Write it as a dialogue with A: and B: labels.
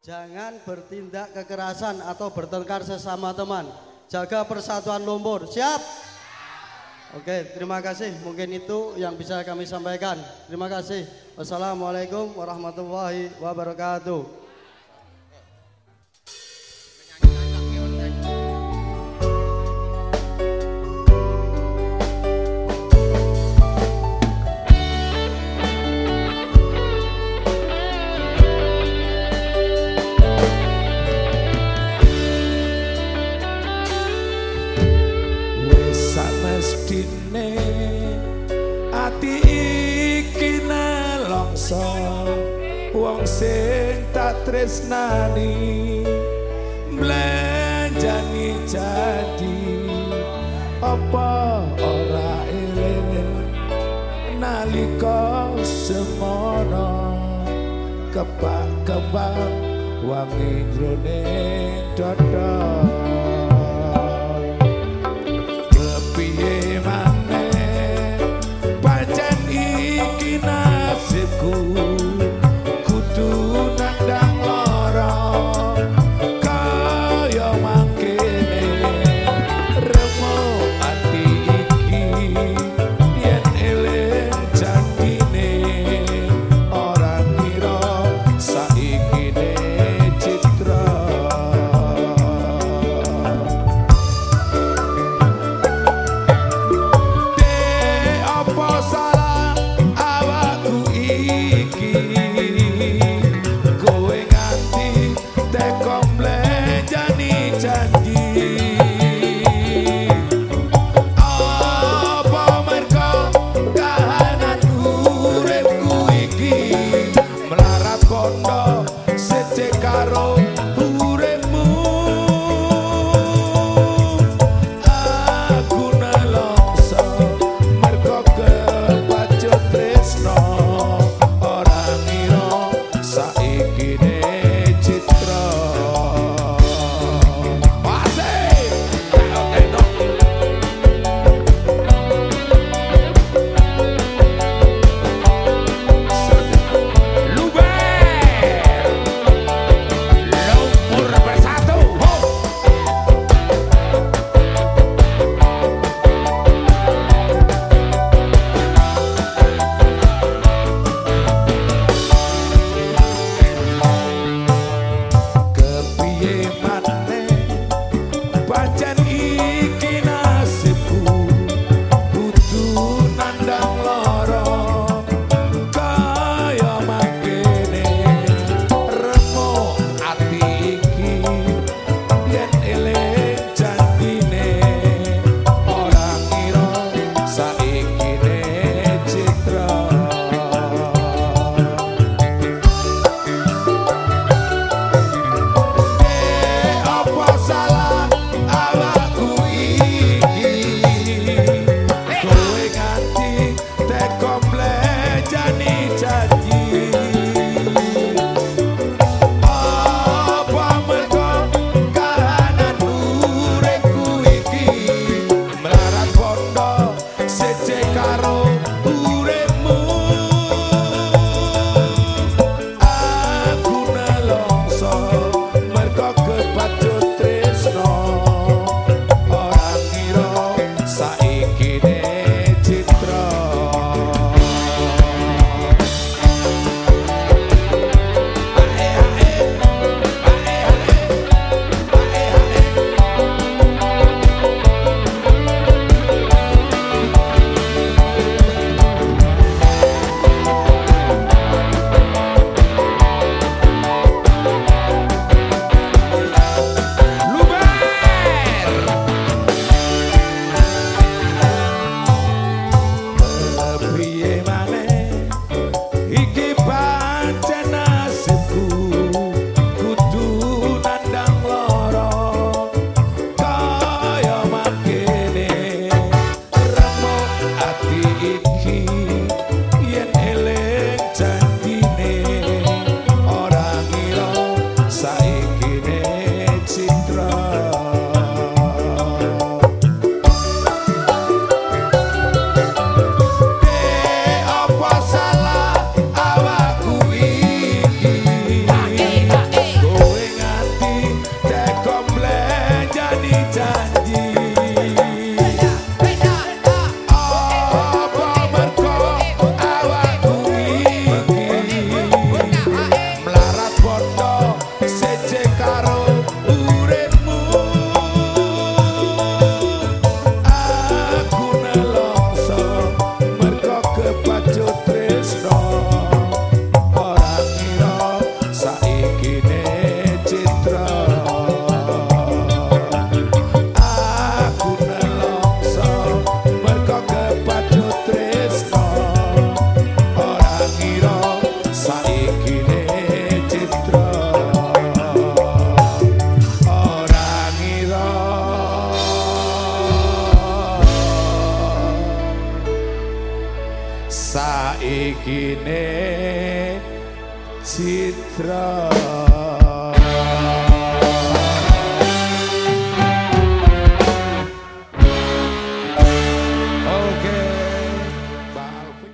A: Jangan bertindak kekerasan atau bertengkar sesama teman. Jaga persatuan lumpur. Siap? Oke, terima kasih. Mungkin itu yang bisa kami sampaikan. Terima kasih. Wassalamualaikum warahmatullahi wabarakatuh.
B: Mestine ati iki nelongso wong sing tak tresnani mlenjani jadi apa ora eling nalika semono kebak-kebak wangi jroning dada. Nasibku kudu nandang lara kaya mangkene remo ati iki yen eling jantine ora kira saikine citra de apa salah kowe nganti teko mlenjani janji apa mergo kahanan uripku iki melarat kondo sece karo uripmu aku nelongso mergo kepacut tresno saikine citra asik luber Citra